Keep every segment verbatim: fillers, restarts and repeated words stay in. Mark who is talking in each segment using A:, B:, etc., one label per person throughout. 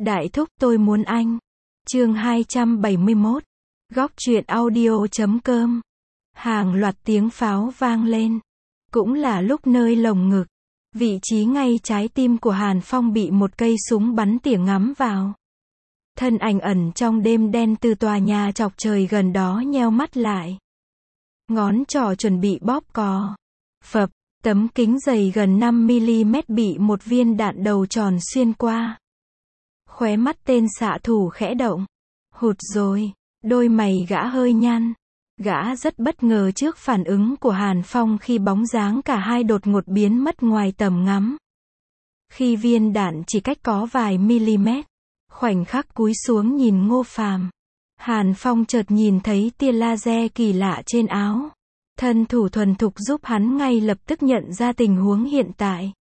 A: Đại thúc tôi muốn anh. Chương hai trăm bảy mươi mốt. Góc truyện audio chấm com. Hàng loạt tiếng pháo vang lên. Cũng là lúc nơi lồng ngực, vị trí ngay trái tim của Hàn Phong bị một cây súng bắn tỉa ngắm vào. Thân ảnh ẩn trong đêm đen từ tòa nhà chọc trời gần đó nheo mắt lại. Ngón trỏ chuẩn bị bóp cò. Phập, tấm kính dày gần năm mi-li-mét bị một viên đạn đầu tròn xuyên qua. Khóe mắt tên xạ thủ khẽ động. Hụt rồi, đôi mày gã hơi nhăn. Gã rất bất ngờ trước phản ứng của Hàn Phong khi bóng dáng cả hai đột ngột biến mất ngoài tầm ngắm. Khi viên đạn chỉ cách có vài mm, khoảnh khắc cúi xuống nhìn Ngô Phàm, Hàn Phong chợt nhìn thấy tia laser kỳ lạ trên áo. Thân thủ thuần thục giúp hắn ngay lập tức nhận ra tình huống hiện tại.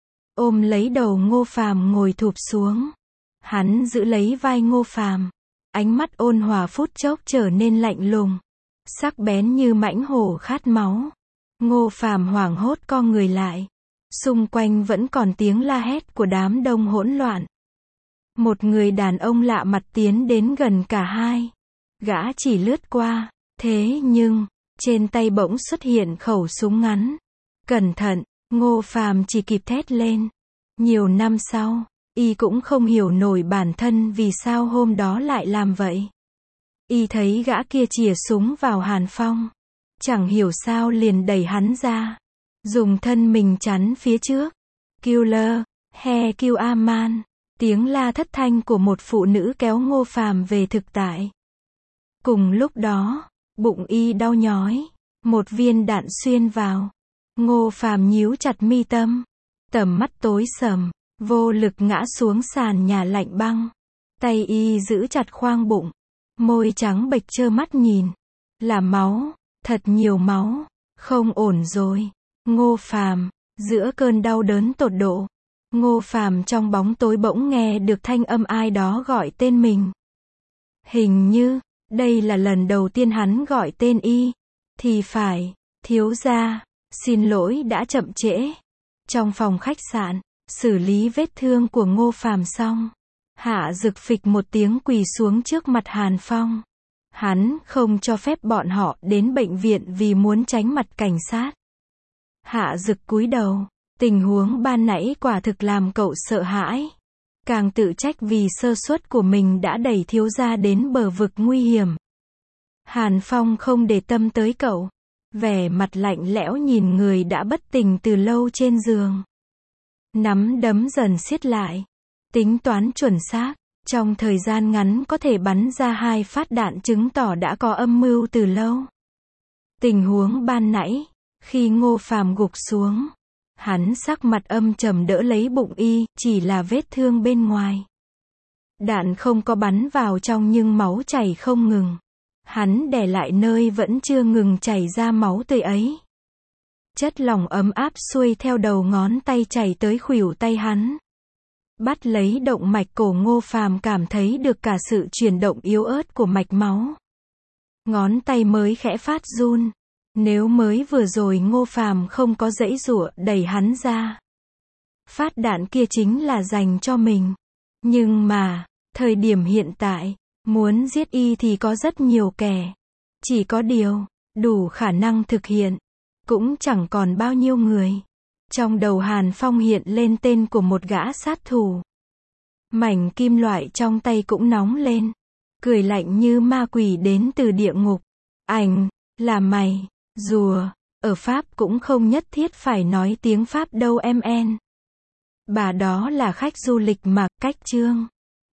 A: Ôm lấy đầu Ngô Phàm ngồi thụp xuống. Hắn giữ lấy vai Ngô Phàm, ánh mắt ôn hòa phút chốc trở nên lạnh lùng, sắc bén như mãnh hổ khát máu. Ngô Phàm hoảng hốt co người lại. Xung quanh vẫn còn tiếng la hét của đám đông hỗn loạn. Một người đàn ông lạ mặt tiến đến gần cả hai. Gã chỉ lướt qua, thế nhưng trên tay bỗng xuất hiện khẩu súng ngắn. Cẩn thận, Ngô Phàm chỉ kịp thét lên. Nhiều năm sau, y cũng không hiểu nổi bản thân vì sao hôm đó lại làm vậy. Y thấy gã kia chìa súng vào Hàn Phong, chẳng hiểu sao liền đẩy hắn ra, dùng thân mình chắn phía trước. Killer, he kill a man. Tiếng la thất thanh của một phụ nữ kéo Ngô Phàm về thực tại. Cùng lúc đó, bụng y đau nhói, một viên đạn xuyên vào. Ngô Phàm nhíu chặt mi tâm, tầm mắt tối sầm, vô lực ngã xuống sàn nhà lạnh băng. Tay y giữ chặt khoang bụng, môi trắng bệch trơ mắt nhìn. Là máu, thật nhiều máu, không ổn rồi. Ngô Phàm, giữa cơn đau đớn tột độ, Ngô Phàm trong bóng tối bỗng nghe được thanh âm ai đó gọi tên mình. Hình như, đây là lần đầu tiên hắn gọi tên y. Thì phải, thiếu gia, xin lỗi đã chậm trễ. Trong phòng khách sạn, xử lý vết thương của Ngô Phàm xong, Hạ Dực phịch một tiếng quỳ xuống trước mặt Hàn Phong. Hắn không cho phép bọn họ đến bệnh viện vì muốn tránh mặt cảnh sát. Hạ Dực cúi đầu, tình huống ban nãy quả thực làm cậu sợ hãi. Càng tự trách vì sơ suất của mình đã đẩy thiếu gia đến bờ vực nguy hiểm. Hàn Phong không để tâm tới cậu, vẻ mặt lạnh lẽo nhìn người đã bất tỉnh từ lâu trên giường. Nắm đấm dần siết lại, tính toán chuẩn xác, trong thời gian ngắn có thể bắn ra hai phát đạn chứng tỏ đã có âm mưu từ lâu. Tình huống ban nãy, khi Ngô Phàm gục xuống, hắn sắc mặt âm trầm đỡ lấy bụng y, chỉ là vết thương bên ngoài. Đạn không có bắn vào trong nhưng máu chảy không ngừng. Hắn đè lại nơi vẫn chưa ngừng chảy ra máu tươi ấy. Chất lỏng ấm áp xuôi theo đầu ngón tay chảy tới khuỷu tay hắn. Bắt lấy động mạch cổ Ngô Phàm cảm thấy được cả sự chuyển động yếu ớt của mạch máu. Ngón tay mới khẽ phát run. Nếu mới vừa rồi Ngô Phàm không có giãy giụa đẩy hắn ra, phát đạn kia chính là dành cho mình. Nhưng mà, thời điểm hiện tại, muốn giết y thì có rất nhiều kẻ. Chỉ có điều, đủ khả năng thực hiện, cũng chẳng còn bao nhiêu người. Trong đầu Hàn Phong hiện lên tên của một gã sát thủ. Mảnh kim loại trong tay cũng nóng lên, cười lạnh như ma quỷ đến từ địa ngục. Ảnh, là mày. Rùa, ở Pháp cũng không nhất thiết phải nói tiếng Pháp đâu em en. Bà đó là khách du lịch mà, cách trương.